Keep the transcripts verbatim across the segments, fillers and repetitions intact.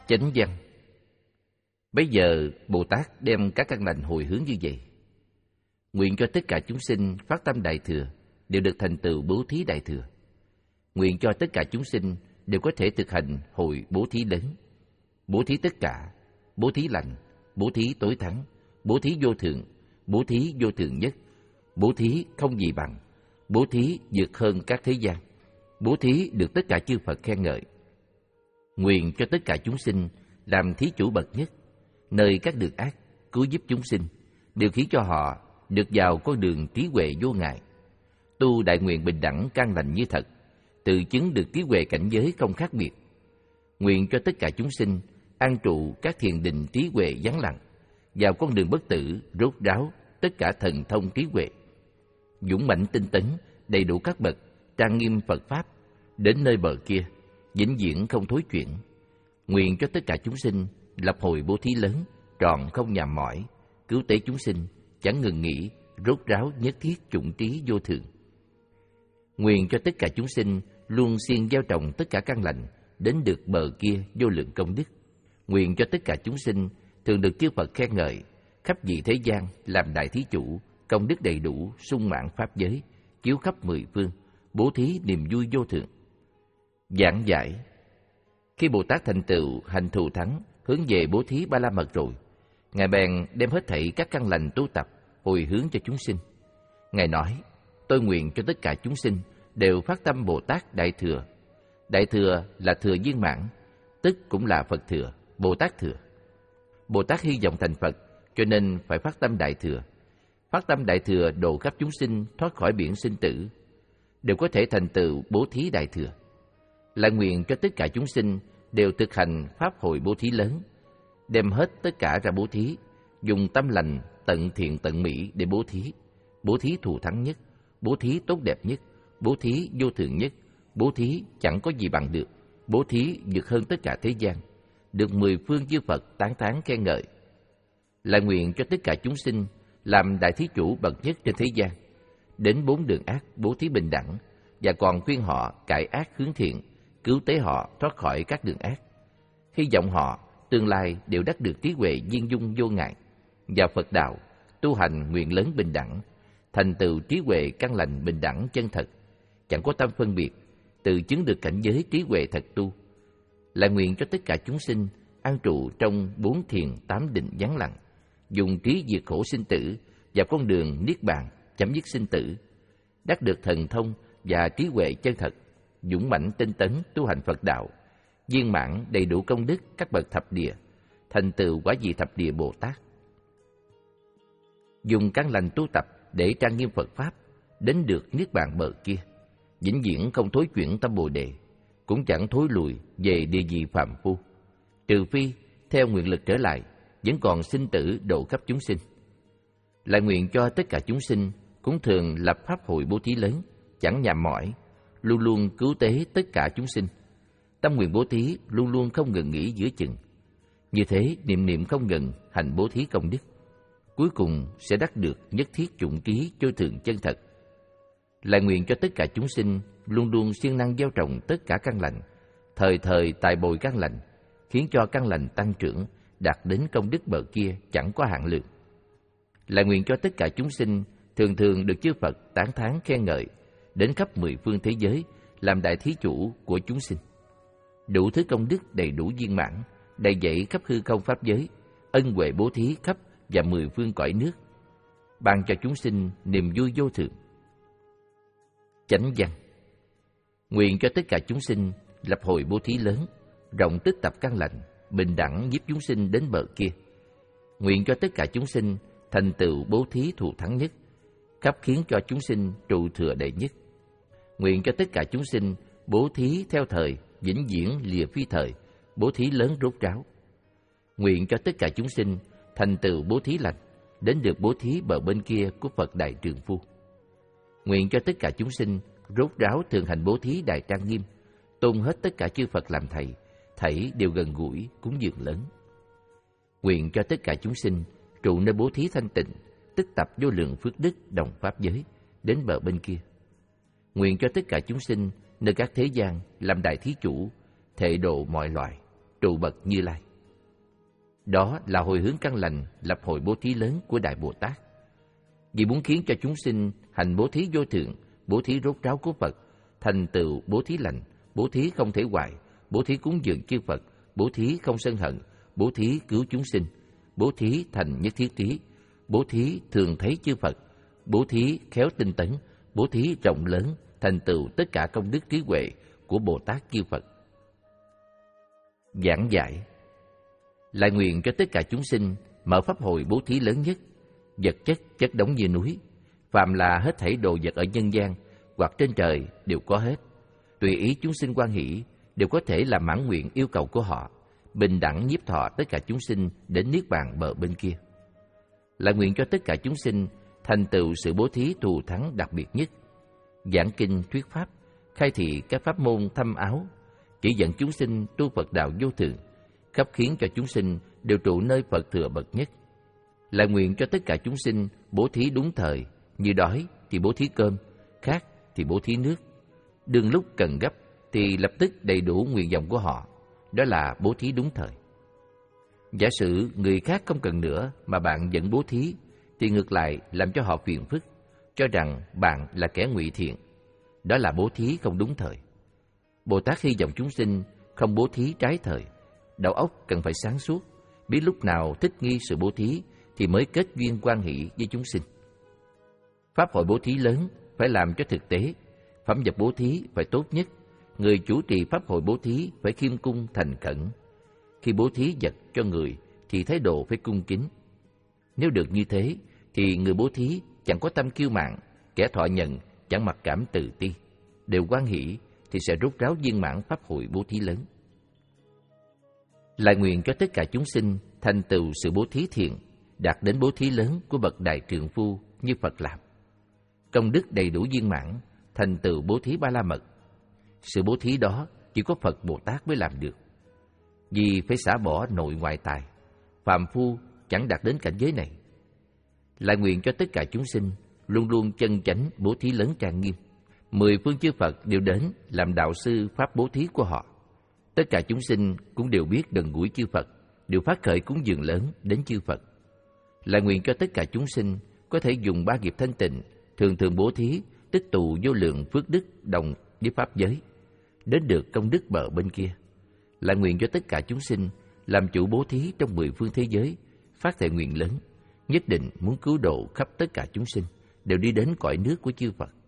Chánh văn. Bây giờ Bồ Tát đem các căn lành hồi hướng như vậy: nguyện cho tất cả chúng sinh phát tâm đại thừa đều được thành tựu bố thí đại thừa. Nguyện cho tất cả chúng sinh đều có thể thực hành hội bố thí lớn. Bố thí tất cả, bố thí lành, bố thí tối thắng, bố thí vô thượng, bố thí vô thượng nhất, bố thí không gì bằng, bố thí vượt hơn các thế gian, bố thí được tất cả chư Phật khen ngợi. Nguyện cho tất cả chúng sinh làm thí chủ bậc nhất, nơi các đường ác, cứu giúp chúng sinh, điều khiến cho họ được vào con đường trí huệ vô ngại, tu đại nguyện bình đẳng căn lành như thật, tự chứng được trí huệ cảnh giới không khác biệt. Nguyện cho tất cả chúng sinh an trụ các thiền định trí huệ vắng lặng, vào con đường bất tử rốt ráo tất cả thần thông trí huệ, dũng mãnh tinh tấn đầy đủ các bậc trang nghiêm Phật pháp, đến nơi bờ kia vĩnh viễn không thối chuyển. Nguyện cho tất cả chúng sinh lập hồi bố thí lớn, trọn không nhàm mỏi, cứu tế chúng sinh chẳng ngừng nghỉ, rốt ráo nhất thiết chủng trí vô thượng. Nguyện cho tất cả chúng sinh luôn siêng gieo trồng tất cả căn lành, đến được bờ kia vô lượng công đức. Nguyện cho tất cả chúng sinh thường được chư Phật khen ngợi, khắp vị thế gian làm đại thí chủ, công đức đầy đủ, sung mãn pháp giới, chiếu khắp mười phương, bố thí niềm vui vô thượng. Giảng giải. Khi Bồ Tát thành tựu hành thù thắng, hướng về bố thí ba la mật rồi, Ngài bèn đem hết thảy các căn lành tu tập hồi hướng cho chúng sinh. Ngài nói: tôi nguyện cho tất cả chúng sinh đều phát tâm Bồ Tát Đại Thừa. Đại Thừa là thừa viên mãn, tức cũng là Phật Thừa, Bồ Tát Thừa. Bồ Tát hy vọng thành Phật, cho nên phải phát tâm Đại Thừa. Phát tâm Đại Thừa độ khắp chúng sinh thoát khỏi biển sinh tử, đều có thể thành tựu bố thí Đại Thừa. Lại nguyện cho tất cả chúng sinh đều thực hành pháp hội bố thí lớn, đem hết tất cả ra bố thí, dùng tâm lành tận thiện tận mỹ để bố thí. Bố thí thù thắng nhất, bố thí tốt đẹp nhất, bố thí vô thượng nhất, bố thí chẳng có gì bằng được, bố thí vượt hơn tất cả thế gian, được mười phương chư Phật tán thán khen ngợi. Lại nguyện cho tất cả chúng sinh làm đại thí chủ bậc nhất trên thế gian, đến bốn đường ác bố thí bình đẳng, và còn khuyên họ cải ác hướng thiện, cứu tế họ thoát khỏi các đường ác. Hy vọng họ tương lai đều đắc được trí huệ viên dung vô ngại, vào Phật đạo tu hành nguyện lớn bình đẳng, thành tựu trí huệ căn lành bình đẳng chân thật, chẳng có tâm phân biệt, tự chứng được cảnh giới trí huệ thật tu. Lại nguyện cho tất cả chúng sinh an trụ trong bốn thiền tám định vắng lặng, dùng trí diệt khổ sinh tử, vào con đường niết bàn chấm dứt sinh tử, đắc được thần thông và trí huệ chân thật, dũng mãnh tinh tấn tu hành Phật đạo, viên mãn đầy đủ công đức các bậc thập địa, thành tựu quả vị thập địa Bồ Tát. Dùng căn lành tu tập để trang nghiêm Phật pháp, đến được niết bàn bờ kia, vĩnh viễn không thối chuyển tâm Bồ đề, cũng chẳng thối lùi về địa vị phàm phu, trừ phi theo nguyện lực trở lại, vẫn còn sinh tử độ khắp chúng sinh. Lại nguyện cho tất cả chúng sinh cũng thường lập pháp hội bố thí lớn, chẳng nhàm mỏi, luôn luôn cứu tế tất cả chúng sinh. Tâm nguyện bố thí luôn luôn không ngừng nghỉ giữa chừng. Như thế niệm niệm không ngừng hành bố thí công đức, cuối cùng sẽ đắc được nhất thiết chủng trí vô thượng chân thật. Lại nguyện cho tất cả chúng sinh luôn luôn siêng năng gieo trồng tất cả căn lành, thời thời tài bồi căn lành, khiến cho căn lành tăng trưởng, đạt đến công đức bờ kia chẳng có hạn lượng. Lại nguyện cho tất cả chúng sinh thường thường được chư Phật tán thán khen ngợi, đến khắp mười phương thế giới làm đại thí chủ của chúng sinh, đủ thứ công đức đầy đủ viên mãn, đầy dẫy khắp hư không pháp giới, ân huệ bố thí khắp và mười phương cõi nước, ban cho chúng sinh niềm vui vô thượng. Chánh văn. Nguyện cho tất cả chúng sinh lập hồi bố thí lớn, rộng tích tập căn lành, bình đẳng giúp chúng sinh đến bờ kia. Nguyện cho tất cả chúng sinh thành tựu bố thí thù thắng nhất, khắp khiến cho chúng sinh trụ thừa đệ nhất. Nguyện cho tất cả chúng sinh bố thí theo thời, vĩnh viễn lìa phi thời, bố thí lớn rốt ráo. Nguyện cho tất cả chúng sinh thành tựu bố thí lành, đến được bố thí bờ bên kia của Phật Đại Trường Phu. Nguyện cho tất cả chúng sinh rốt ráo thường hành bố thí đại trang nghiêm, tôn hết tất cả chư Phật làm thầy, thảy đều gần gũi cúng dường lớn. Nguyện cho tất cả chúng sinh trụ nơi bố thí thanh tịnh, tích tập vô lượng phước đức đồng pháp giới, đến bờ bên kia. Nguyện cho tất cả chúng sinh nơi các thế gian làm đại thí chủ, thệ độ mọi loài, trụ bậc Như Lai. Đó là hồi hướng căn lành lập hội bố thí lớn của Đại Bồ Tát. Vì muốn khiến cho chúng sinh hành bố thí vô thượng, bố thí rốt ráo của Phật, thành tựu bố thí lành, bố thí không thể hoại, bố thí cúng dường chư Phật, bố thí không sân hận, bố thí cứu chúng sinh, bố thí thành nhất thiết trí, bố thí thường thấy chư Phật, bố thí khéo tinh tấn, bố thí rộng lớn, thành tựu tất cả công đức trí huệ của Bồ Tát chư Phật. Giảng giải lại nguyện cho tất cả chúng sinh mở pháp hội bố thí lớn nhất, vật chất chất đống như núi, phàm là hết thảy đồ vật ở nhân gian hoặc trên trời đều có hết. Tùy ý chúng sinh hoan hỷ, đều có thể làm mãn nguyện yêu cầu của họ, bình đẳng nhiếp thọ tất cả chúng sinh đến niết bàn bờ bên kia. Lại nguyện cho tất cả chúng sinh thành tựu sự bố thí thù thắng đặc biệt nhất, giảng kinh thuyết pháp, khai thị các pháp môn thâm áo, chỉ dẫn chúng sinh tu Phật đạo vô thượng, khắp khiến cho chúng sinh đều trụ nơi Phật thừa bậc nhất. Lại nguyện cho tất cả chúng sinh bố thí đúng thời, như đói thì bố thí cơm, khát thì bố thí nước, đương lúc cần gấp thì lập tức đầy đủ nguyện vọng của họ, đó là bố thí đúng thời. Giả sử người khác không cần nữa mà bạn vẫn bố thí, thì ngược lại làm cho họ phiền phức, cho rằng bạn là kẻ ngụy thiện, đó là bố thí không đúng thời. Bồ Tát hy vọng chúng sinh không bố thí trái thời, đầu óc cần phải sáng suốt, biết lúc nào thích nghi sự bố thí thì mới kết duyên quan hỷ với chúng sinh. Pháp hội bố thí lớn phải làm cho thực tế, phẩm vật bố thí phải tốt nhất, người chủ trì pháp hội bố thí phải khiêm cung thành khẩn. Khi bố thí vật cho người thì thái độ phải cung kính. Nếu được như thế thì người bố thí chẳng có tâm kiêu mạn, kẻ thọ nhận chẳng mặc cảm tự ti, đều hoan hỷ thì sẽ rốt ráo viên mãn pháp hội bố thí lớn. Lại nguyện cho tất cả chúng sinh thành tựu sự bố thí thiện, đạt đến bố thí lớn của bậc đại trượng phu như Phật làm. Công đức đầy đủ viên mãn, thành tựu bố thí ba la mật. Sự bố thí đó chỉ có Phật Bồ Tát mới làm được. Vì phải xả bỏ nội ngoại tài, phàm phu chẳng đạt đến cảnh giới này. Lại nguyện cho tất cả chúng sinh luôn luôn chân chánh bố thí lớn trang nghiêm. Mười phương chư Phật đều đến làm đạo sư pháp bố thí của họ. Tất cả chúng sinh cũng đều biết gần gũi chư Phật, đều phát khởi cúng dường lớn đến chư Phật. Lại nguyện cho tất cả chúng sinh có thể dùng ba nghiệp thanh tịnh, thường thường bố thí, tích tụ vô lượng phước đức đồng với pháp giới, đến được công đức bờ bên kia. Lại nguyện cho tất cả chúng sinh làm chủ bố thí trong mười phương thế giới, phát thệ nguyện lớn, nhất định muốn cứu độ khắp tất cả chúng sinh, đều đi đến cõi nước của chư Phật.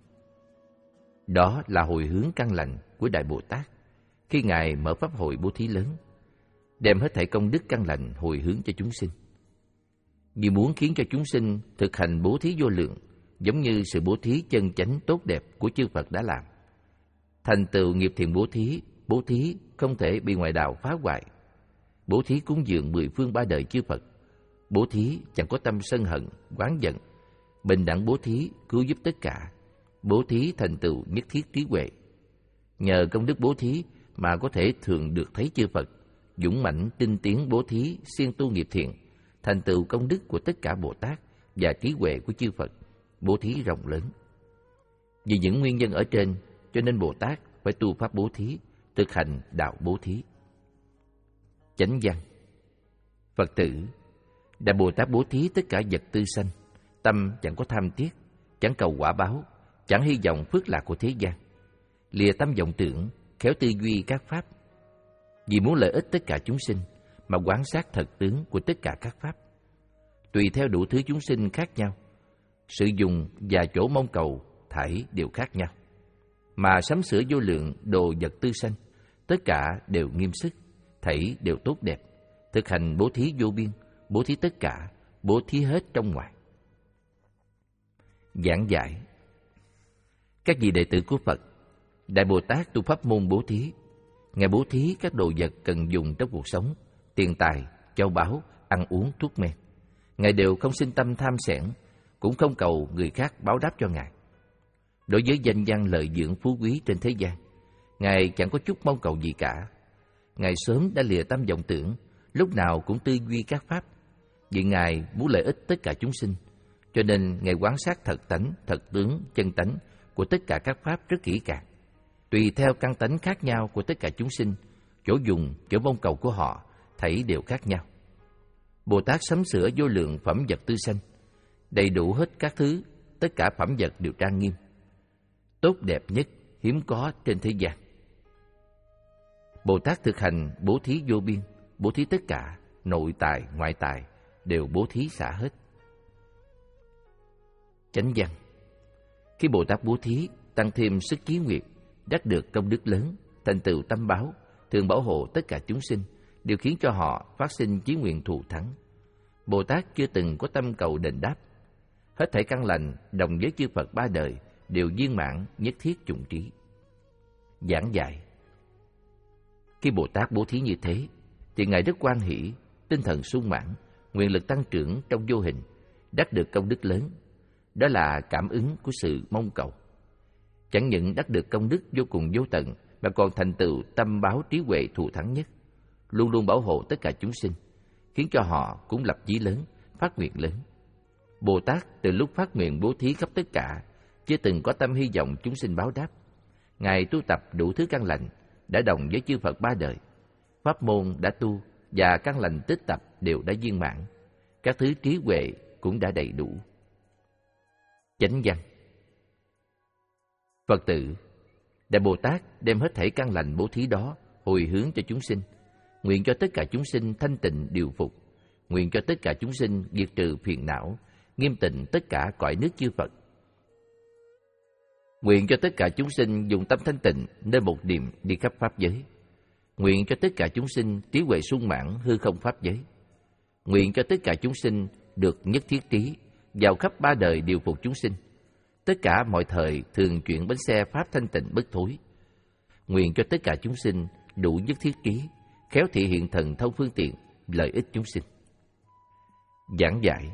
Đó là hồi hướng căn lành của Đại Bồ Tát, khi Ngài mở pháp hội bố thí lớn, đem hết thảy công đức căn lành hồi hướng cho chúng sinh. Vì muốn khiến cho chúng sinh thực hành bố thí vô lượng, giống như sự bố thí chân chánh tốt đẹp của chư Phật đã làm. Thành tựu nghiệp thiện bố thí, bố thí không thể bị ngoại đạo phá hoại. Bố thí cúng dường mười phương ba đời chư Phật, bố thí chẳng có tâm sân hận, oán giận, bình đẳng bố thí cứu giúp tất cả, bố thí thành tựu nhất thiết trí huệ. Nhờ công đức bố thí mà có thể thường được thấy chư Phật, dũng mãnh tinh tiến bố thí, siêng tu nghiệp thiện, thành tựu công đức của tất cả Bồ Tát và trí huệ của chư Phật, bố thí rộng lớn. Vì những nguyên nhân ở trên, cho nên Bồ Tát phải tu pháp bố thí, thực hành đạo bố thí. Chánh văn: Phật tử, Đại Bồ Tát bố thí tất cả vật tư sanh, tâm chẳng có tham tiếc, chẳng cầu quả báo, chẳng hy vọng phước lạc của thế gian, lìa tâm vọng tưởng, khéo tư duy các pháp. Vì muốn lợi ích tất cả chúng sinh mà quán sát thật tướng của tất cả các pháp. Tùy theo đủ thứ chúng sinh khác nhau, sự dùng và chỗ mong cầu thảy đều khác nhau, mà sắm sửa vô lượng đồ vật tư sanh, tất cả đều nghiêm sức, thảy đều tốt đẹp, thực hành bố thí vô biên, bố thí tất cả, bố thí hết trong ngoài. Giảng giải: Các vị đệ tử của Phật, Đại Bồ Tát tu pháp môn bố thí. Ngài bố thí các đồ vật cần dùng trong cuộc sống, tiền tài, châu báu, ăn uống, thuốc men. Ngài đều không sinh tâm tham xẻn, cũng không cầu người khác báo đáp cho Ngài. Đối với danh văn lợi dưỡng phú quý trên thế gian, Ngài chẳng có chút mong cầu gì cả. Ngài sớm đã lìa tâm vọng tưởng, lúc nào cũng tư duy các pháp. Vì Ngài muốn lợi ích tất cả chúng sinh, cho nên Ngài quán sát thật tánh, thật tướng, chân tánh của tất cả các pháp rất kỹ càng. Tùy theo căn tánh khác nhau của tất cả chúng sinh, chỗ dùng, chỗ mong cầu của họ thảy đều khác nhau. Bồ Tát sắm sửa vô lượng phẩm vật tươi xanh, đầy đủ hết các thứ, tất cả phẩm vật đều trang nghiêm, tốt đẹp nhất, hiếm có trên thế gian. Bồ Tát thực hành bố thí vô biên, bố thí tất cả, nội tài, ngoại tài, đều bố thí xả hết. Chánh văn: khi Bồ Tát bố thí, tăng thêm sức chí nguyện, đắc được công đức lớn, thành tựu tâm báo, thường bảo hộ tất cả chúng sinh, đều khiến cho họ phát sinh chí nguyện thù thắng. Bồ Tát chưa từng có tâm cầu đền đáp. Hết thảy căn lành đồng với chư Phật ba đời đều viên mãn, nhất thiết chủng trí. Giảng dạy: khi Bồ Tát bố thí như thế, thì Ngài rất hoan hỷ, tinh thần sung mãn, nguyện lực tăng trưởng trong vô hình, đắc được công đức lớn. Đó là cảm ứng của sự mong cầu. Chẳng những đắc được công đức vô cùng vô tận, mà còn thành tựu tâm báo trí huệ thù thắng nhất, luôn luôn bảo hộ tất cả chúng sinh, khiến cho họ cũng lập chí lớn, phát nguyện lớn. Bồ Tát từ lúc phát nguyện bố thí khắp tất cả, chưa từng có tâm hy vọng chúng sinh báo đáp. Ngài tu tập đủ thứ căn lành, đã đồng với chư Phật ba đời. Pháp môn đã tu và căn lành tích tập đều đã viên mãn, các thứ trí huệ cũng đã đầy đủ. Chánh văn: Phật tử, Đại Bồ Tát đem hết thảy căn lành bố thí đó hồi hướng cho chúng sinh, nguyện cho tất cả chúng sinh thanh tịnh điều phục, nguyện cho tất cả chúng sinh diệt trừ phiền não, nghiêm tịnh tất cả cõi nước chư Phật. Nguyện cho tất cả chúng sinh dùng tâm thanh tịnh nơi một niệm đi khắp pháp giới. Nguyện cho tất cả chúng sinh trí huệ sung mãn hư không pháp giới. Nguyện cho tất cả chúng sinh được nhất thiết trí, vào khắp ba đời điều phục chúng sinh. Tất cả mọi thời thường chuyển bánh xe pháp thanh tịnh bất thối. Nguyện cho tất cả chúng sinh đủ nhất thiết trí, khéo thị hiện thần thông phương tiện, lợi ích chúng sinh. Giảng giải: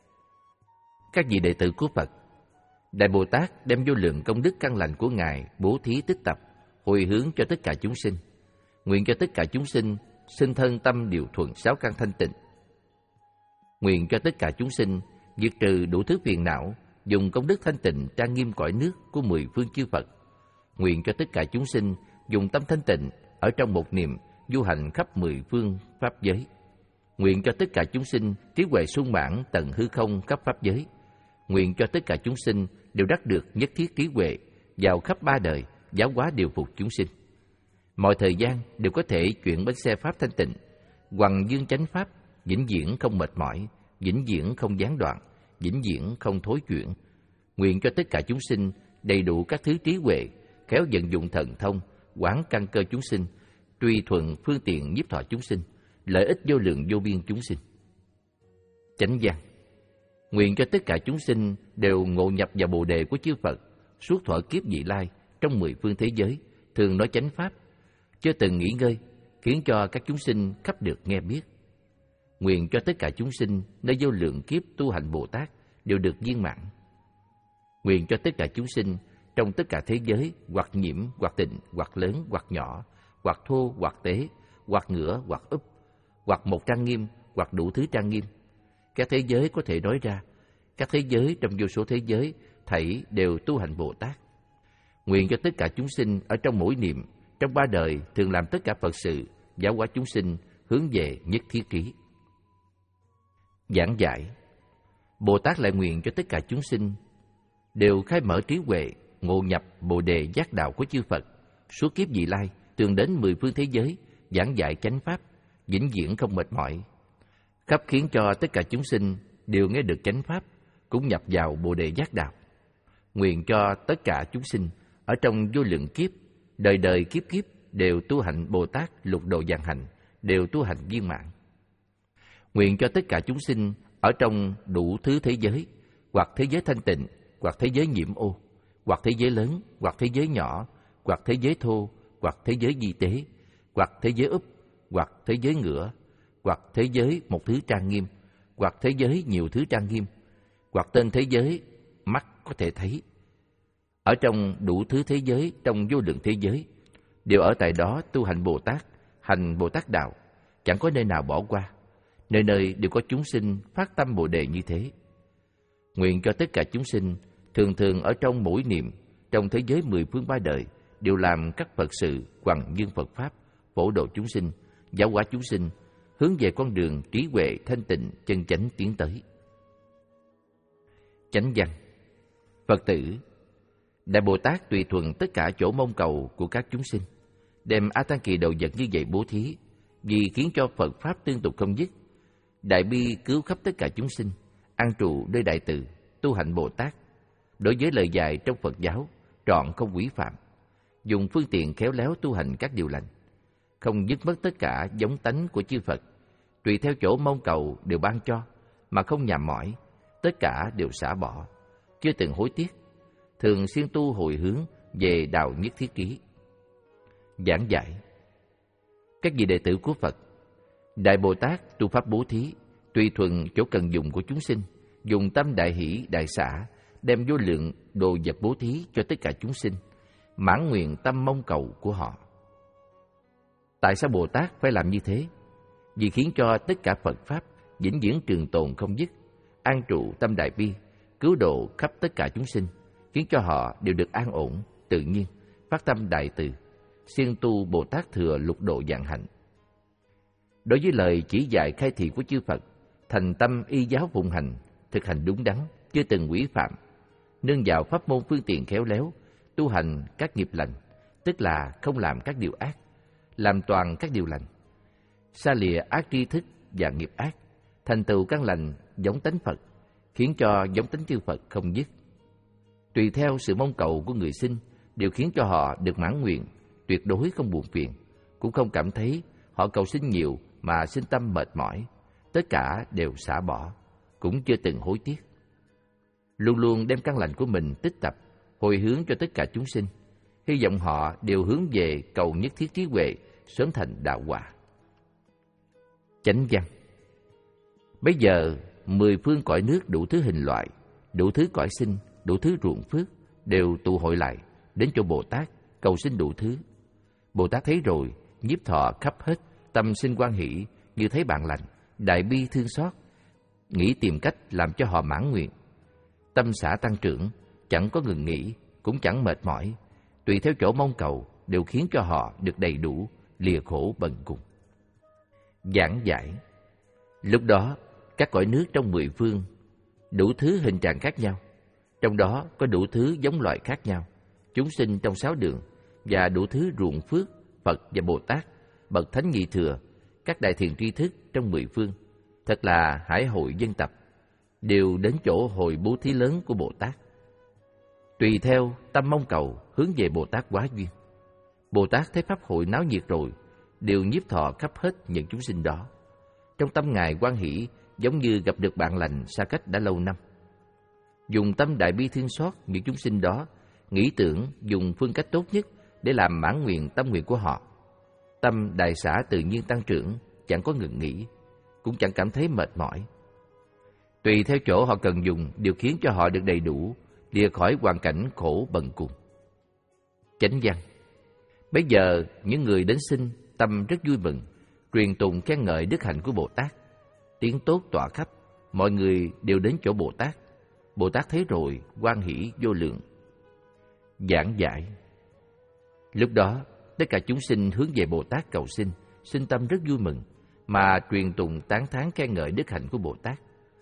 các vị đệ tử của Phật, Đại Bồ Tát đem vô lượng công đức căn lành của Ngài bố thí tích tập, hồi hướng cho tất cả chúng sinh. Nguyện cho tất cả chúng sinh sinh thân tâm điều thuận sáu căn thanh tịnh. Nguyện cho tất cả chúng sinh diệt trừ đủ thứ phiền não, dùng công đức thanh tịnh trang nghiêm cõi nước của mười phương chư Phật. Nguyện cho tất cả chúng sinh dùng tâm thanh tịnh ở trong một niệm du hành khắp mười phương pháp giới. Nguyện cho tất cả chúng sinh trí huệ sung mãn tận hư không khắp pháp giới. Nguyện cho tất cả chúng sinh đều đắc được nhất thiết trí huệ, vào khắp ba đời giáo hóa điều phục chúng sinh. Mọi thời gian đều có thể chuyển bánh xe pháp thanh tịnh, hoằng dương chánh pháp, vĩnh viễn không mệt mỏi, vĩnh viễn không gián đoạn, vĩnh viễn không thối chuyển. Nguyện cho tất cả chúng sinh đầy đủ các thứ trí huệ, khéo vận dụng thần thông, quán căn cơ chúng sinh, tùy thuận phương tiện nhiếp thọ chúng sinh, lợi ích vô lượng vô biên chúng sinh. Chánh văn: nguyện cho tất cả chúng sinh đều ngộ nhập vào bồ đề của chư Phật, suốt thọ kiếp vị lai trong mười phương thế giới, thường nói chánh pháp, chưa từng nghỉ ngơi, khiến cho các chúng sinh khắp được nghe biết. Nguyện cho tất cả chúng sinh nơi vô lượng kiếp tu hành Bồ Tát đều được viên mãn. Nguyện cho tất cả chúng sinh trong tất cả thế giới, hoặc nhiễm, hoặc tịnh, hoặc lớn, hoặc nhỏ, hoặc thô, hoặc tế, hoặc ngửa, hoặc úp, hoặc một trang nghiêm, hoặc đủ thứ trang nghiêm. Các thế giới có thể nói ra, các thế giới trong vô số thế giới thảy đều tu hành Bồ Tát. Nguyện cho tất cả chúng sinh ở trong mỗi niệm, trong ba đời thường làm tất cả Phật sự, giáo hóa chúng sinh hướng về nhất thiết trí. Giảng giải: Bồ Tát lại nguyện cho tất cả chúng sinh đều khai mở trí huệ, ngộ nhập bồ đề giác đạo của chư Phật, suốt kiếp vị lai thường đến mười phương thế giới giảng dạy chánh pháp, vĩnh viễn không mệt mỏi, khắp khiến cho tất cả chúng sinh đều nghe được chánh pháp, cũng nhập vào bồ đề giác đạo. Nguyện cho tất cả chúng sinh ở trong vô lượng kiếp, đời đời kiếp kiếp đều tu hành Bồ Tát lục độ vạn hạnh, đều tu hành viên mãn. Nguyện cho tất cả chúng sinh ở trong đủ thứ thế giới, hoặc thế giới thanh tịnh, hoặc thế giới nhiễm ô, hoặc thế giới lớn, hoặc thế giới nhỏ, hoặc thế giới thô, hoặc thế giới di tế, hoặc thế giới úp, hoặc thế giới ngửa, hoặc thế giới một thứ trang nghiêm, hoặc thế giới nhiều thứ trang nghiêm, hoặc tên thế giới mắt có thể thấy. Ở trong đủ thứ thế giới, trong vô lượng thế giới, đều ở tại đó tu hành Bồ Tát, hành Bồ Tát đạo, chẳng có nơi nào bỏ qua. Nơi nơi đều có chúng sinh phát tâm Bồ đề như thế. Nguyện cho tất cả chúng sinh thường thường ở trong mỗi niệm, trong thế giới mười phương ba đời đều làm các Phật sự hoằng dương Phật pháp, phổ độ chúng sinh, giáo hóa chúng sinh, hướng về con đường trí huệ thanh tịnh chân chánh tiến tới. Chánh văn. Phật tử, Đại Bồ Tát tùy thuận tất cả chỗ mong cầu của các chúng sinh, đem A Tăng Kỳ đồ vật như vậy bố thí, vì khiến cho Phật Pháp tương tục không dứt. Đại bi cứu khắp tất cả chúng sinh, an trụ nơi đại từ, tu hạnh Bồ Tát. Đối với lời dạy trong Phật giáo, trọn không quy phạm, dùng phương tiện khéo léo tu hành các điều lành, không dứt mất tất cả giống tánh của chư Phật, tùy theo chỗ mong cầu đều ban cho, mà không nhàm mỏi, tất cả đều xả bỏ, chưa từng hối tiếc, thường xuyên tu hồi hướng về đạo nhất thiết ký. Giảng giải. Các vị đệ tử của Phật, Đại Bồ Tát tu pháp bố thí, tùy thuận chỗ cần dùng của chúng sinh, dùng tâm đại hỷ đại xả, đem vô lượng đồ vật bố thí cho tất cả chúng sinh, mãn nguyện tâm mong cầu của họ. Tại sao Bồ Tát phải làm như thế? Vì khiến cho tất cả Phật Pháp vĩnh viễn trường tồn không dứt, an trụ tâm đại bi, cứu độ khắp tất cả chúng sinh, khiến cho họ đều được an ổn, tự nhiên, phát tâm đại từ, siêng tu Bồ Tát thừa lục độ vạn hạnh. Đối với lời chỉ dạy khai thị của chư Phật, thành tâm y giáo phụng hành, thực hành đúng đắn, chưa từng quỷ phạm, nương vào pháp môn phương tiện khéo léo, tu hành các nghiệp lành, tức là không làm các điều ác, làm toàn các điều lành, xa lìa ác tri thức và nghiệp ác, thành tựu căn lành giống tánh Phật, khiến cho giống tánh chư Phật không dứt. Tùy theo sự mong cầu của người sinh, đều khiến cho họ được mãn nguyện, tuyệt đối không buồn phiền, cũng không cảm thấy họ cầu xin nhiều mà sinh tâm mệt mỏi, tất cả đều xả bỏ, cũng chưa từng hối tiếc. Luôn luôn đem căn lành của mình tích tập, hồi hướng cho tất cả chúng sinh, hy vọng họ đều hướng về cầu nhất thiết trí huệ, sớm thành đạo quả. Chánh văn. Bây giờ, mười phương cõi nước đủ thứ hình loại, đủ thứ cõi sinh, đủ thứ ruộng phước, đều tụ hội lại, đến chỗ Bồ Tát, cầu xin đủ thứ. Bồ Tát thấy rồi, nhiếp thọ khắp hết, tâm sinh hoan hỷ, như thấy bạn lành, đại bi thương xót, nghĩ tìm cách làm cho họ mãn nguyện. Tâm xả tăng trưởng, chẳng có ngừng nghỉ, cũng chẳng mệt mỏi, tùy theo chỗ mong cầu, đều khiến cho họ được đầy đủ, lìa khổ bần cùng. Giảng giải. Lúc đó, các cõi nước trong mười phương, đủ thứ hình trạng khác nhau, trong đó có đủ thứ giống loại khác nhau, chúng sinh trong sáu đường, và đủ thứ ruộng phước, Phật và Bồ Tát, bậc thánh nhị thừa, các đại thiện tri thức trong mười phương, thật là hải hội dân tập, đều đến chỗ hội bố thí lớn của Bồ Tát. Tùy theo tâm mong cầu hướng về Bồ Tát quá duyên. Bồ Tát thấy pháp hội náo nhiệt rồi, đều nhiếp thọ khắp hết những chúng sinh đó. Trong tâm Ngài hoan hỷ, giống như gặp được bạn lành xa cách đã lâu năm. Dùng tâm đại bi thương xót những chúng sinh đó, nghĩ tưởng dùng phương cách tốt nhất để làm mãn nguyện tâm nguyện của họ. Tâm đại xả tự nhiên tăng trưởng, chẳng có ngừng nghỉ, cũng chẳng cảm thấy mệt mỏi. Tùy theo chỗ họ cần dùng, đều khiến cho họ được đầy đủ, lìa khỏi hoàn cảnh khổ bần cùng. Chánh văn. Bây giờ những người đến sinh tâm rất vui mừng, truyền tụng khen ngợi đức hạnh của Bồ Tát, tiếng tốt tỏa khắp, mọi người đều đến chỗ Bồ Tát. Bồ Tát thấy rồi hoan hỷ vô lượng. Giảng giải. Lúc đó tất cả chúng sinh hướng về Bồ Tát cầu xin, sinh tâm rất vui mừng, mà truyền tụng tán thán khen ngợi đức hạnh của Bồ Tát.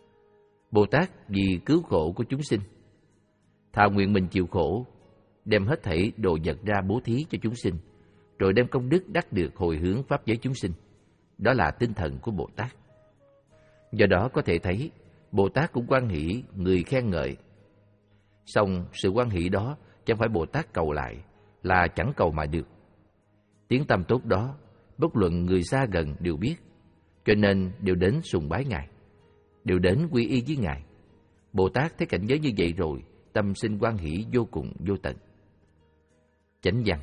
Bồ Tát vì cứu khổ của chúng sinh, thà nguyện mình chịu khổ, đem hết thảy đồ vật ra bố thí cho chúng sinh, rồi đem công đức đắc được hồi hướng pháp giới chúng sinh. Đó là tinh thần của Bồ Tát. Do đó có thể thấy, Bồ Tát cũng hoan hỷ người khen ngợi. Song sự hoan hỷ đó chẳng phải Bồ Tát cầu lại, là chẳng cầu mà được. Tiếng tâm tốt đó, bất luận người xa gần đều biết, cho nên đều đến sùng bái Ngài, đều đến quy y với Ngài. Bồ Tát thấy cảnh giới như vậy rồi, tâm sinh hoan hỷ vô cùng vô tận. Chánh văn.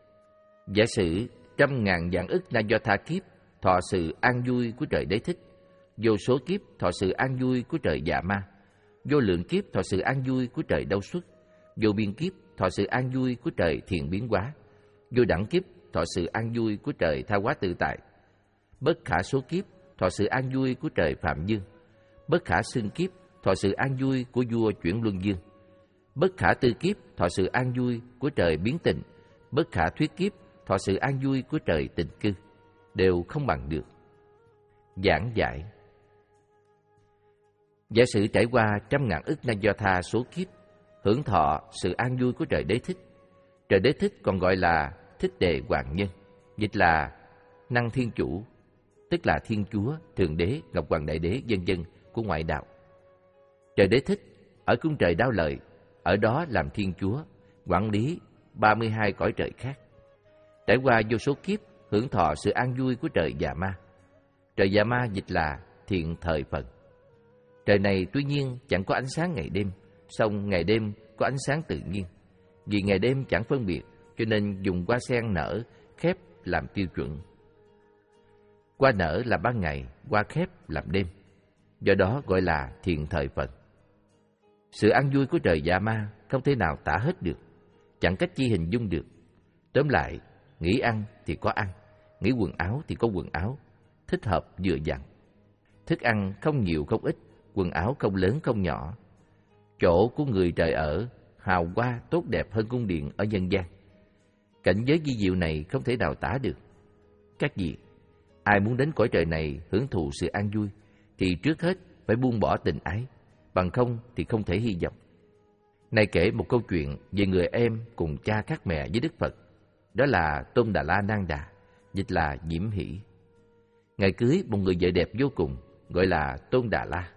Giả sử trăm ngàn vạn ức na do tha kiếp thọ sự an vui của trời Đế Thích, vô số kiếp thọ sự an vui của trời Dạ Ma, vô lượng kiếp thọ sự an vui của trời Đâu Xuất, vô biên kiếp thọ sự an vui của trời Thiền Biến Hóa, vô đẳng kiếp thọ sự an vui của trời Tha Hóa Tự Tại, bất khả số kiếp thọ sự an vui của trời Phạm Dương, bất khả xưng kiếp thọ sự an vui của vua Chuyển Luân Dương, bất khả tư kiếp thọ sự an vui của trời Biến Tịnh, bất khả thuyết kiếp thọ sự an vui của trời tịnh cư, đều không bằng được. Giảng giải. Giả sử trải qua trăm ngàn ức na do tha số kiếp, hưởng thọ sự an vui của trời Đế Thích. Trời Đế Thích còn gọi là Thích Đề Hoàng Nhân, dịch là Năng Thiên Chủ, tức là Thiên Chúa, Thượng Đế, Ngọc Hoàng Đại Đế, vân vân của ngoại đạo. Trời Đế Thích ở cung trời Đao Lợi, ở đó làm Thiên Chúa, quản lý ba mươi hai cõi trời khác. Trải qua vô số kiếp, hưởng thọ sự an vui của trời Già Ma. Trời Già Ma dịch là Thiện Thời Phần. Trời này tuy nhiên chẳng có ánh sáng ngày đêm, song ngày đêm có ánh sáng tự nhiên. Vì ngày đêm chẳng phân biệt, cho nên dùng hoa sen nở, khép làm tiêu chuẩn. Hoa nở là ban ngày, hoa khép làm đêm. Do đó gọi là Thiện Thời Phần. Sự an vui của trời Dạ Ma không thể nào tả hết được, chẳng cách chi hình dung được. Tóm lại, nghĩ ăn thì có ăn, nghĩ quần áo thì có quần áo, thích hợp vừa vặn. Thức ăn không nhiều không ít, quần áo không lớn không nhỏ. Chỗ của người trời ở, hào hoa tốt đẹp hơn cung điện ở nhân gian. Cảnh giới vi diệu này không thể nào tả được. Các vị, ai muốn đến cõi trời này hưởng thụ sự an vui, thì trước hết phải buông bỏ tình ái, bằng không thì không thể hy vọng. Này kể một câu chuyện về người em cùng cha khác mẹ với Đức Phật. Đó là Tôn Đà La Nan Đà, dịch là Diễm Hỷ. Ngài cưới một người vợ đẹp vô cùng, gọi là Tôn Đà La.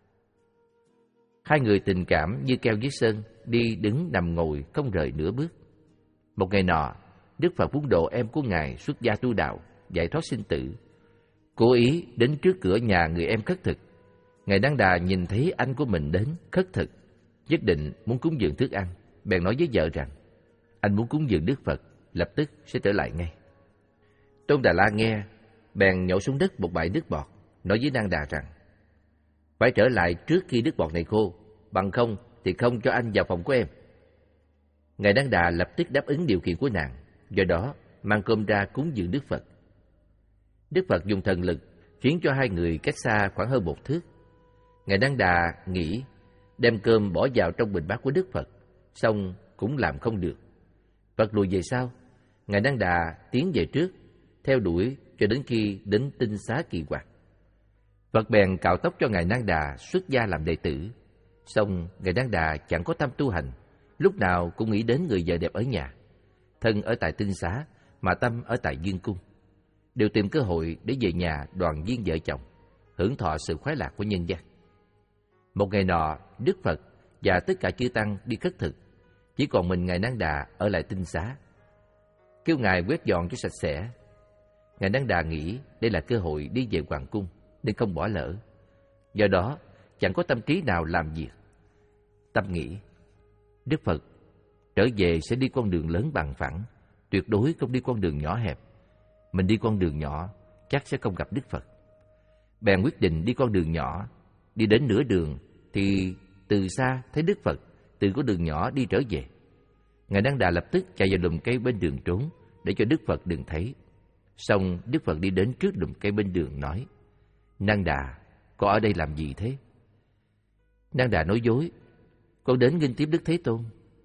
Hai người tình cảm như keo với sơn, đi đứng nằm ngồi không rời nửa bước. Một ngày nọ, Đức Phật muốn độ em của Ngài xuất gia tu đạo, giải thoát sinh tử. Cố ý đến trước cửa nhà người em khất thực. Ngài Đăng Đà nhìn thấy anh của mình đến khất thực, nhất định muốn cúng dường thức ăn, bèn nói với vợ rằng anh muốn cúng dường Đức Phật, lập tức sẽ trở lại ngay. Tôn Đà La nghe, bèn nhổ xuống đất một bãi nước bọt, nói với Đăng Đà rằng phải trở lại trước khi nước bọt này khô, bằng không thì không cho anh vào phòng của em. Ngài Đăng Đà lập tức đáp ứng điều kiện của nàng, do đó mang cơm ra cúng dường Đức Phật. Đức Phật dùng thần lực khiến cho hai người cách xa khoảng hơn một thước. Ngài Đăng Đà nghĩ đem cơm bỏ vào trong bình bát của Đức Phật, xong cũng làm không được. Phật lùi về sau, Ngài Đăng Đà tiến về trước, theo đuổi cho đến khi đến Tinh Xá Kỳ Hoạt. Phật bèn cạo tóc cho Ngài Đăng Đà xuất gia làm đệ tử. Xong Ngài Đăng Đà chẳng có tâm tu hành, lúc nào cũng nghĩ đến người vợ đẹp ở nhà, thân ở tại Tinh Xá mà tâm ở tại Dương Cung, đều tìm cơ hội để về nhà đoàn viên vợ chồng, hưởng thọ sự khoái lạc của nhân gian. Một ngày nọ, Đức Phật và tất cả chư tăng đi khất thực, chỉ còn mình Ngài Đăng Đà ở lại Tinh Xá, kêu Ngài quét dọn cho sạch sẽ. Ngài Đăng Đà nghĩ đây là cơ hội đi về hoàng cung nên không bỏ lỡ, do đó chẳng có tâm trí nào làm việc. Tâm nghĩ Đức Phật trở về sẽ đi con đường lớn bằng phẳng, tuyệt đối không đi con đường nhỏ hẹp. Mình đi con đường nhỏ chắc sẽ không gặp Đức Phật. Bèn quyết định đi con đường nhỏ. Đi đến nửa đường thì từ xa thấy Đức Phật từ con đường nhỏ đi trở về. Ngài Đăng Đà lập tức chạy vào lùm cây bên đường trốn để cho Đức Phật đừng thấy. Xong Đức Phật đi đến trước lùm cây bên đường nói: Đăng Đà, con ở đây làm gì thế? Đăng Đà nói dối: Con đến nghênh tiếp Đức Thế Tôn.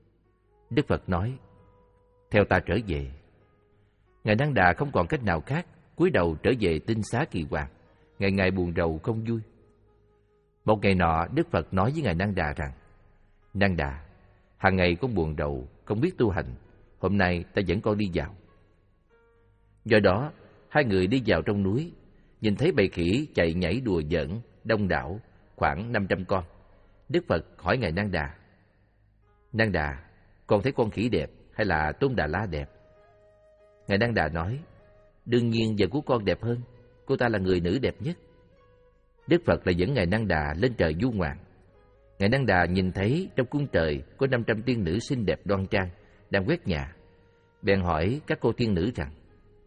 Đức Phật nói: Theo ta trở về. Ngài Đăng Đà không còn cách nào khác, cúi đầu trở về Tinh Xá Kỳ Hoạt, ngày ngày buồn rầu không vui. Một ngày nọ, Đức Phật nói với Ngài Đăng Đà rằng: Đăng Đà, hàng ngày con buồn rầu, không biết tu hành, hôm nay ta dẫn con đi vào. Do đó, hai người đi vào trong núi, nhìn thấy bầy khỉ chạy nhảy đùa giỡn, đông đảo, khoảng năm trăm con. Đức Phật hỏi Ngài Đăng Đà: Đăng Đà, con thấy con khỉ đẹp hay là Tôn Đà La đẹp? Ngài Đăng Đà nói: Đương nhiên vợ của con đẹp hơn, cô ta là người nữ đẹp nhất. Đức Phật lại dẫn Ngài Đăng Đà lên trời du ngoạn. Ngài Đăng Đà nhìn thấy trong cung trời có năm trăm tiên nữ xinh đẹp đoan trang đang quét nhà, bèn hỏi các cô tiên nữ rằng: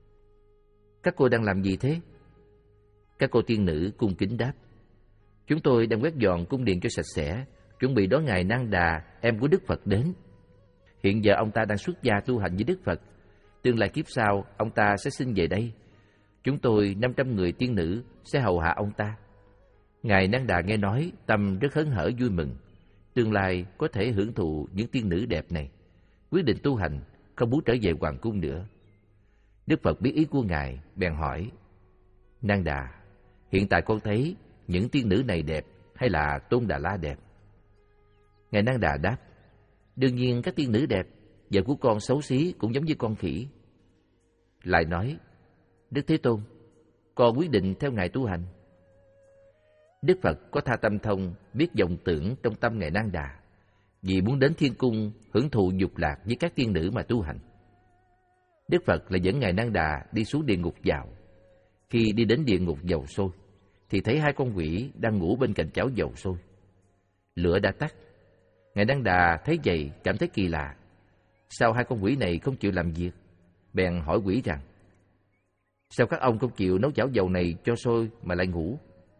Các cô đang làm gì thế? Các cô tiên nữ cung kính đáp: Chúng tôi đang quét dọn cung điện cho sạch sẽ, chuẩn bị đón Ngài Đăng Đà, em của Đức Phật đến. Hiện giờ ông ta đang xuất gia tu hành với Đức Phật, tương lai kiếp sau ông ta sẽ sinh về đây. Chúng tôi năm trăm người tiên nữ sẽ hầu hạ ông ta. Ngài Đăng Đà nghe nói, tâm rất hớn hở vui mừng, tương lai có thể hưởng thụ những tiên nữ đẹp này, quyết định tu hành, không muốn trở về hoàng cung nữa. Đức Phật biết ý của Ngài, bèn hỏi: Nang Đà, hiện tại con thấy những tiên nữ này đẹp hay là Tôn Đà La đẹp? Ngài Nang Đà đáp: Đương nhiên các tiên nữ đẹp, vợ của con xấu xí cũng giống như con khỉ. Lại nói: Đức Thế Tôn, con quyết định theo Ngài tu hành. Đức Phật có tha tâm thông, biết vọng tưởng trong tâm Ngài Nang Đà, vì muốn đến thiên cung hưởng thụ dục lạc với các tiên nữ mà tu hành. Đức Phật lại dẫn Ngài Nang Đà đi xuống địa ngục vào. Khi đi đến địa ngục dầu sôi, thì thấy hai con quỷ đang ngủ bên cạnh chảo dầu sôi. Lửa đã tắt. Ngài Nang Đà thấy vậy cảm thấy kỳ lạ. Sao hai con quỷ này không chịu làm việc? Bèn hỏi quỷ rằng: Sao các ông không chịu nấu chảo dầu này cho sôi mà lại ngủ?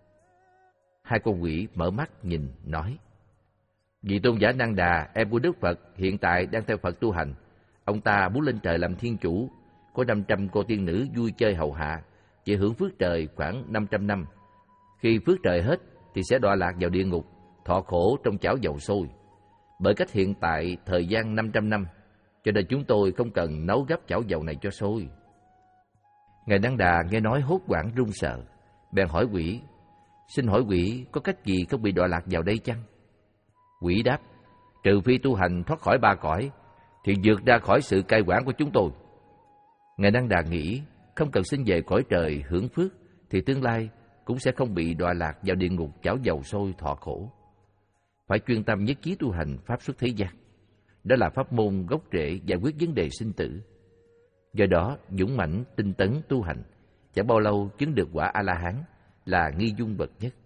Hai con quỷ mở mắt nhìn, nói: Vì tôn giả Nang Đà, em của Đức Phật, hiện tại đang theo Phật tu hành. Ông ta muốn lên trời làm thiên chủ, có năm trăm cô tiên nữ vui chơi hầu hạ, chỉ hưởng phước trời khoảng năm trăm năm. Khi phước trời hết thì sẽ đọa lạc vào địa ngục, thọ khổ trong chảo dầu sôi. Bởi cách hiện tại thời gian năm trăm năm, cho nên chúng tôi không cần nấu gấp chảo dầu này cho sôi. Ngài Nang Đà nghe nói hốt hoảng run sợ, bèn hỏi quỷ: Xin hỏi quỷ có cách gì không bị đọa lạc vào đây chăng? Quỷ đáp: Trừ phi tu hành thoát khỏi ba cõi, thì vượt ra khỏi sự cai quản của chúng tôi. Ngài Nang Đà nghĩ không cần sinh về cõi trời hưởng phước, thì tương lai cũng sẽ không bị đọa lạc vào địa ngục chảo dầu sôi thọ khổ. Phải chuyên tâm nhất chí tu hành pháp xuất thế gian. Đó là pháp môn gốc rễ giải quyết vấn đề sinh tử. Do đó, dũng mãnh tinh tấn tu hành, chẳng bao lâu chứng được quả A-la-hán, là nghi dung bậc nhất.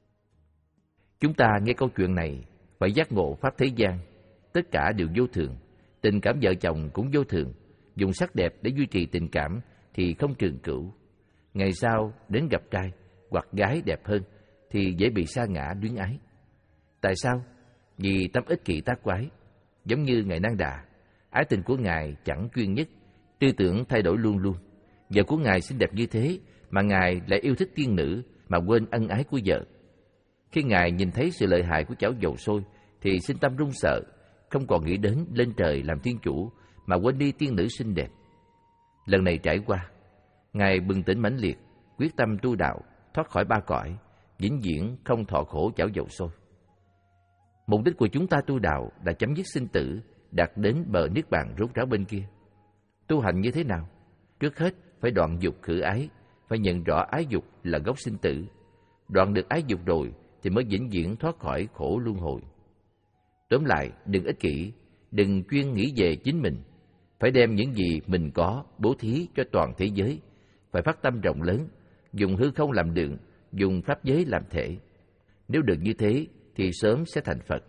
Chúng ta nghe câu chuyện này phải giác ngộ pháp thế gian, tất cả đều vô thường, tình cảm vợ chồng cũng vô thường, dùng sắc đẹp để duy trì tình cảm thì không trường cửu. Ngày sau đến gặp trai hoặc gái đẹp hơn thì dễ bị sa ngã luyến ái. Tại sao? Vì tâm ích kỷ tác quái. Giống như Ngài Nang Đà, ái tình của Ngài chẳng chuyên nhất, tư tưởng thay đổi luôn luôn. Vợ của Ngài xinh đẹp như thế mà Ngài lại yêu thích tiên nữ mà quên ân ái của vợ. Khi Ngài nhìn thấy sự lợi hại của chảo dầu sôi thì sinh tâm run sợ, không còn nghĩ đến lên trời làm thiên chủ mà quên đi tiên nữ xinh đẹp. Lần này trải qua, Ngài bừng tỉnh mãnh liệt, quyết tâm tu đạo, thoát khỏi ba cõi, vĩnh viễn không thọ khổ chảo dầu sôi. Mục đích của chúng ta tu đạo là chấm dứt sinh tử, đạt đến bờ niết bàn rốt ráo bên kia. Tu hành như thế nào? Trước hết phải đoạn dục khử ái, phải nhận rõ ái dục là gốc sinh tử. Đoạn được ái dục rồi thì mới vĩnh viễn thoát khỏi khổ luân hồi. Tóm lại, đừng ích kỷ, đừng chuyên nghĩ về chính mình. Phải đem những gì mình có bố thí cho toàn thế giới. Phải phát tâm rộng lớn, dùng hư không làm đường, dùng pháp giới làm thể. Nếu được như thế thì sớm sẽ thành Phật.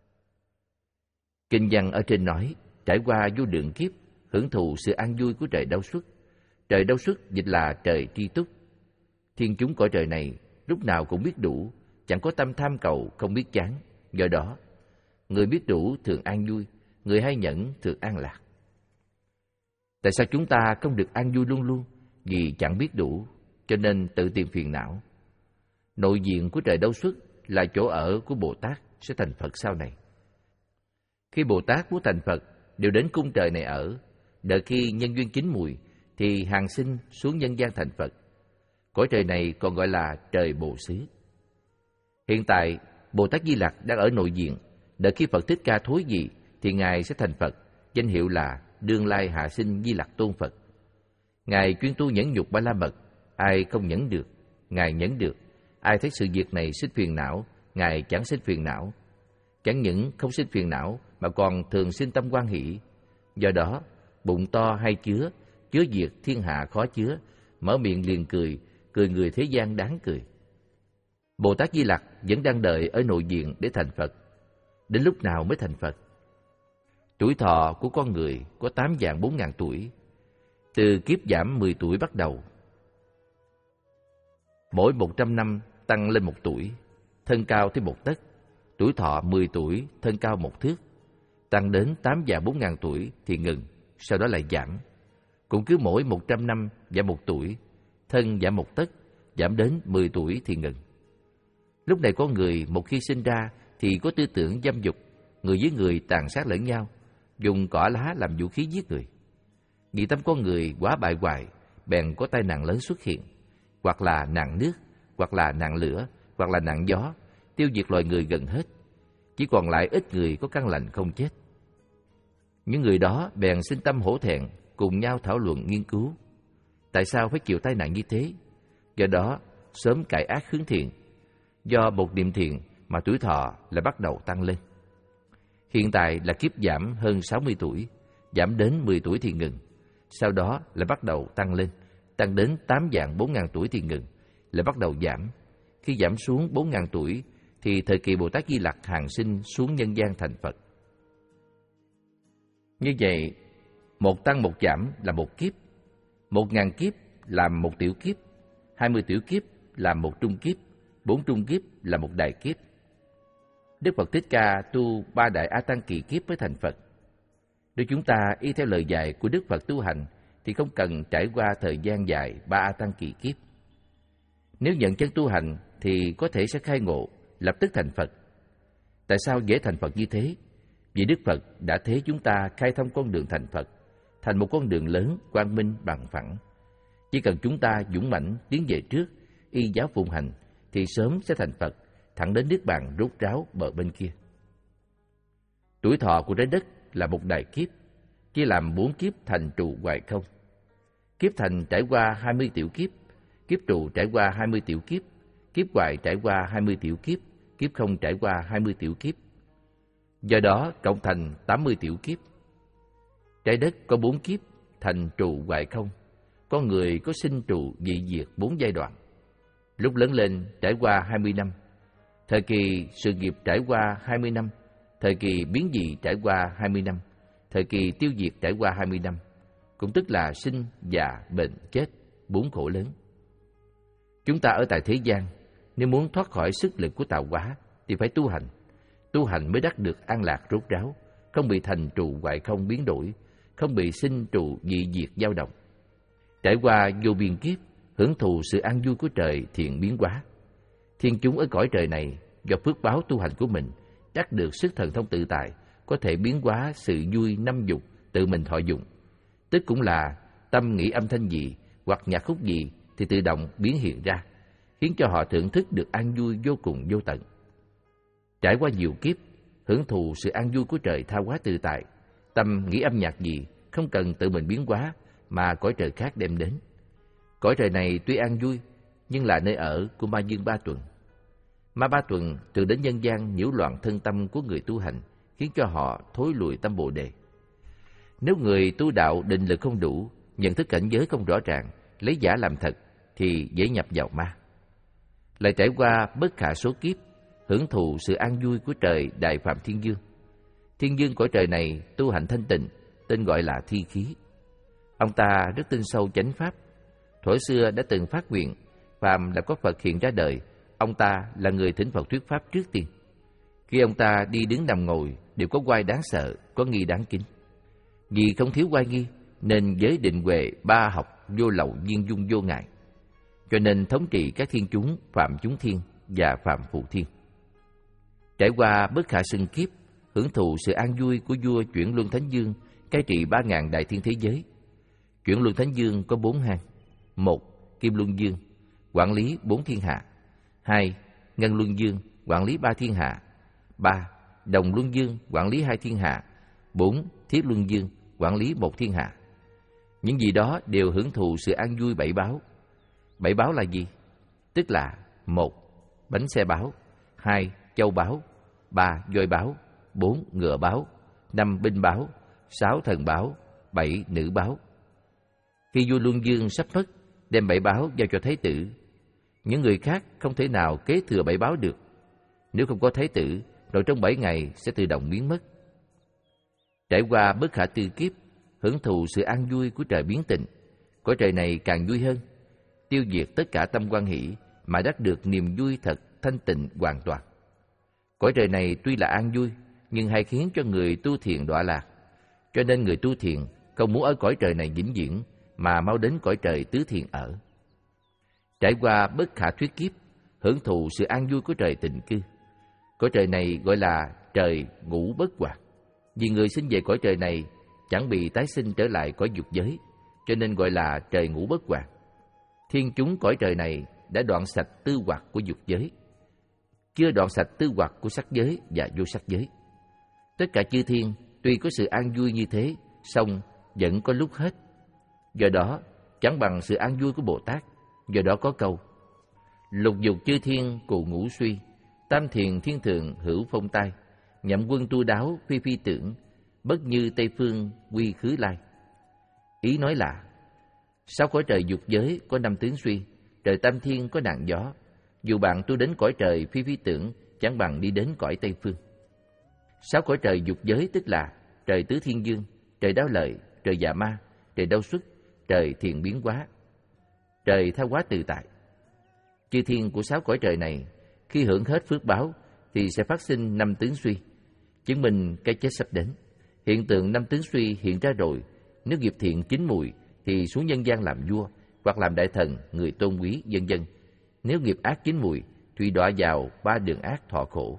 Kinh văn ở trên nói, trải qua vô lượng kiếp, hưởng thụ sự an vui của trời Đau Xuất. Trời Đau Xuất dịch là trời tri túc. Thiên chúng cõi trời này lúc nào cũng biết đủ, chẳng có tâm tham cầu, không biết chán. Do đó, người biết đủ thường an vui, người hay nhẫn thường an lạc. Tại sao chúng ta không được an vui luôn luôn? Vì chẳng biết đủ, cho nên tự tìm phiền não. Nội diện của trời Đau Xuất là chỗ ở của Bồ Tát sẽ thành Phật sau này. Khi Bồ Tát muốn thành Phật, đều đến cung trời này ở. Đợi khi nhân duyên chín mùi, thì hàng sinh xuống nhân gian thành Phật. Cõi trời này còn gọi là trời Bồ Xứ. Hiện tại, Bồ Tát Di Lặc đang ở nội diện. Đợi khi Phật Thích Ca thối vị, thì Ngài sẽ thành Phật, danh hiệu là Đương Lai Hạ Sinh Di Lặc Tôn Phật. Ngài chuyên tu nhẫn nhục ba la mật, ai không nhẫn được, Ngài nhẫn được. Ai thấy sự việc này sinh phiền não, Ngài chẳng sinh phiền não. Chẳng những không sinh phiền não, mà còn thường sinh tâm hoan hỷ. Do đó, bụng to hay chứa, chứa việc thiên hạ khó chứa, mở miệng liền cười, cười người thế gian đáng cười. Bồ Tát Di Lặc vẫn đang đợi ở nội diện để thành Phật. Đến lúc nào mới thành Phật? Tuổi thọ của con người có tám vạn bốn ngàn tuổi. Từ kiếp giảm mười tuổi bắt đầu. Mỗi một trăm năm tăng lên một tuổi, thân cao tới một tấc. Tuổi thọ mười tuổi, thân cao một thước. Tăng đến tám vạn bốn ngàn tuổi thì ngừng, sau đó lại giảm. Cũng cứ mỗi một trăm năm giảm một tuổi, thân giảm một tấc, giảm đến mười tuổi thì ngừng. Lúc này con người một khi sinh ra thì có tư tưởng dâm dục, người với người tàn sát lẫn nhau, dùng cỏ lá làm vũ khí giết người. Vì tâm con người quá bại hoại, bèn có tai nạn lớn xuất hiện, hoặc là nạn nước, hoặc là nạn lửa, hoặc là nạn gió, tiêu diệt loài người gần hết. Chỉ còn lại ít người có căn lành không chết. Những người đó bèn sinh tâm hổ thẹn, cùng nhau thảo luận nghiên cứu. Tại sao phải chịu tai nạn như thế? Do đó, sớm cải ác hướng thiện. Do một niệm thiện mà tuổi thọ lại bắt đầu tăng lên. Hiện tại là kiếp giảm hơn sáu mươi tuổi, giảm đến mười tuổi thì ngừng. Sau đó lại bắt đầu tăng lên, tăng đến tám vạn bốn ngàn tuổi thì ngừng, lại bắt đầu giảm. Khi giảm xuống bốn ngàn tuổi, thì thời kỳ Bồ Tát Di Lặc hàng sinh xuống nhân gian thành Phật. Như vậy, một tăng một giảm là một kiếp, một ngàn kiếp làm một tiểu kiếp, hai mươi tiểu kiếp làm một trung kiếp, bốn trung kiếp là một đại kiếp. Đức Phật Thích Ca tu ba đại A Tăng kỳ kiếp mới thành Phật. Nếu chúng ta y theo lời dạy của Đức Phật tu hành, thì không cần trải qua thời gian dài ba A Tăng kỳ kiếp. Nếu nhận chân tu hành, thì có thể sẽ khai ngộ, lập tức thành Phật. Tại sao dễ thành Phật như thế? Vì Đức Phật đã thế chúng ta khai thông con đường thành Phật, thành một con đường lớn, quang minh, bằng phẳng. Chỉ cần chúng ta dũng mãnh tiến về trước, y giáo phụng hành, thì sớm sẽ thành Phật, thẳng đến niết bàn rốt ráo bờ bên kia. Tuổi thọ của trái đất là một đại kiếp, chia làm bốn kiếp thành trụ hoài không. Kiếp thành trải qua hai mươi tiểu kiếp, kiếp trụ trải qua hai mươi tiểu kiếp, kiếp hoài trải qua hai mươi tiểu kiếp, kiếp không trải qua hai mươi tiểu kiếp. Do đó cộng thành tám mươi tiểu kiếp. Trái đất có bốn kiếp thành trụ hoài không. Con người có sinh trụ dị diệt bốn giai đoạn. Lúc lớn lên trải qua hai mươi năm, thời kỳ sự nghiệp trải qua hai mươi năm, thời kỳ biến dị trải qua hai mươi năm, thời kỳ tiêu diệt trải qua hai mươi năm, cũng tức là sinh, già, bệnh, chết, bốn khổ lớn. Chúng ta ở tại thế gian, nếu muốn thoát khỏi sức lực của tạo hóa thì phải tu hành. Tu hành mới đắc được an lạc rốt ráo, không bị thành trụ hoại không biến đổi, không bị sinh trụ dị diệt dao động. Trải qua vô biên kiếp, hưởng thụ sự an vui của trời thiện biến hóa. Thiên chúng ở cõi trời này do phước báo tu hành của mình đắc được sức thần thông tự tại, có thể biến hóa sự vui năm dục tự mình thọ dụng, tức cũng là tâm nghĩ âm thanh gì hoặc nhạc khúc gì thì tự động biến hiện ra, khiến cho họ thưởng thức được an vui vô cùng vô tận. Trải qua nhiều kiếp, hưởng thụ sự an vui của trời tha hóa tự tại, tâm nghĩ âm nhạc gì không cần tự mình biến hóa mà cõi trời khác đem đến. Cõi trời này tuy an vui nhưng là nơi ở của ma dương ba tuần. Ma ba tuần thường đến nhân gian nhiễu loạn thân tâm của người tu hành, khiến cho họ thối lùi tâm Bồ Đề. Nếu người tu đạo định lực không đủ, nhận thức cảnh giới không rõ ràng, lấy giả làm thật, thì dễ nhập vào ma. Lại trải qua bất khả số kiếp, hưởng thụ sự an vui của trời Đại Phạm Thiên Dương. Thiên Dương cõi trời này tu hành thanh tịnh, tên gọi là Thi Khí. Ông ta rất tin sâu chánh pháp. Thuở xưa đã từng phát nguyện, phàm là có Phật hiện ra đời, ông ta là người thỉnh Phật thuyết pháp trước tiên. Khi ông ta đi đứng nằm ngồi đều có oai đáng sợ, có nghi đáng kính. Vì không thiếu oai nghi nên giới định huệ ba học vô lậu viên dung vô ngại, cho nên thống trị các thiên chúng phạm chúng thiên và phạm phụ thiên. Trải qua bất khả xưng kiếp, hưởng thụ sự an vui của vua Chuyển Luân Thánh Dương cai trị ba ngàn đại thiên thế giới. Chuyển Luân Thánh Dương có bốn hang: một, Kim Luân Dương, quản lý bốn thiên hạ; hai, Ngân Luân Dương, quản lý ba thiên hạ; ba, Đồng Luân Dương, quản lý hai thiên hạ; bốn, Thiết Luân Dương, quản lý một thiên hạ. Những gì đó đều hưởng thụ sự an vui bảy báo. Bảy báo là gì? Tức là: một, bánh xe báo; hai, châu báo; ba, voi báo; bốn, ngựa báo; năm, binh báo; sáu, thần báo; bảy, nữ báo. Khi vua Luân Dương sắp mất, đem bảy báo giao cho thái tử. Những người khác không thể nào kế thừa bảy báo được. Nếu không có thái tử, rồi trong bảy ngày sẽ tự động biến mất. Trải qua bất khả tư kiếp, hưởng thụ sự an vui của trời biến tịnh, cõi trời này càng vui hơn, tiêu diệt tất cả tâm quan hỷ mà đắc được niềm vui thật thanh tịnh hoàn toàn. Cõi trời này tuy là an vui, nhưng hay khiến cho người tu thiền đọa lạc. Cho nên người tu thiền không muốn ở cõi trời này vĩnh viễn, mà mau đến cõi trời tứ thiền ở. Trải qua bất khả thuyết kiếp, hưởng thụ sự an vui của trời tịnh cư. Cõi trời này gọi là trời ngũ bất hoạt, vì người sinh về cõi trời này chẳng bị tái sinh trở lại cõi dục giới. cho nên gọi là trời ngũ bất hoạt. Thiên chúng cõi trời này đã đoạn sạch tư hoặc của dục giới, chưa đoạn sạch tư hoặc của sắc giới và vô sắc giới. Tất cả chư thiên tuy có sự an vui như thế, song vẫn có lúc hết. Do đó, chẳng bằng sự an vui của Bồ Tát. Do đó có câu: lục dục chư thiên cụ ngũ suy, tam thiền thiên thượng hữu phong tai, nhậm quân tu đáo phi phi tưởng, bất như Tây phương quy khứ lai. Ý nói là sáu cõi trời dục giới có năm tướng suy, trời tam thiên có nạn gió. Dù bạn tu đến cõi trời phi phi tưởng, chẳng bằng đi đến cõi Tây phương. Sáu cõi trời dục giới tức là trời tứ thiên dương, trời đáo lợi, trời dạ ma, trời đau xuất, trời thiền biến hóa, trời tha hóa tự tại. Chư thiên của sáu cõi trời này khi hưởng hết phước báo thì sẽ phát sinh năm tướng suy, chứng minh cái chết sắp đến. Hiện tượng năm tướng suy hiện ra rồi, nếu nghiệp thiện chín mùi thì xuống nhân gian làm vua hoặc làm đại thần, người tôn quý, vân vân. Nếu nghiệp ác chín mùi thì đọa vào ba đường ác thọ khổ.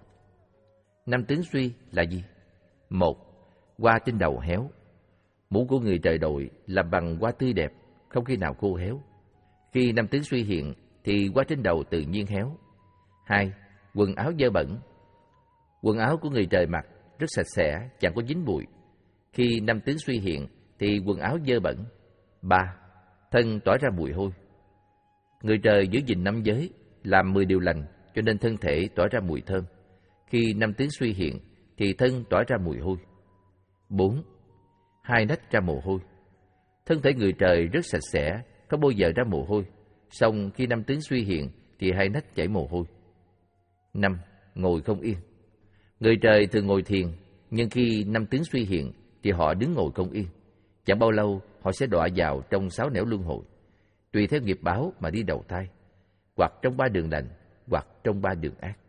Năm tướng suy là gì? Một, hoa trên đầu héo. Mũ của người trời đội làm bằng hoa tươi đẹp, không khi nào khô héo. Khi năm tướng suy hiện thì hoa trên đầu tự nhiên héo. Hai, quần áo dơ bẩn. Quần áo của người trời mặc rất sạch sẽ, chẳng có dính bụi. Khi năm tướng suy hiện thì quần áo dơ bẩn. Ba, thân tỏa ra mùi hôi. Người trời giữ gìn năm giới, làm mười điều lành, cho nên thân thể tỏa ra mùi thơm. Khi năm tướng suy hiện thì thân tỏa ra mùi hôi. Bốn, hai nách ra mồ hôi. Thân thể người trời rất sạch sẽ, không bao giờ ra mồ hôi. Song khi năm tướng suy hiện thì hai nách chảy mồ hôi. Năm, ngồi không yên. Người trời thường ngồi thiền, nhưng khi năm tướng suy hiện thì họ đứng ngồi không yên. Chẳng bao lâu họ sẽ đọa vào trong sáu nẻo luân hồi, tùy theo nghiệp báo mà đi đầu thai, hoặc trong ba đường lành, hoặc trong ba đường ác.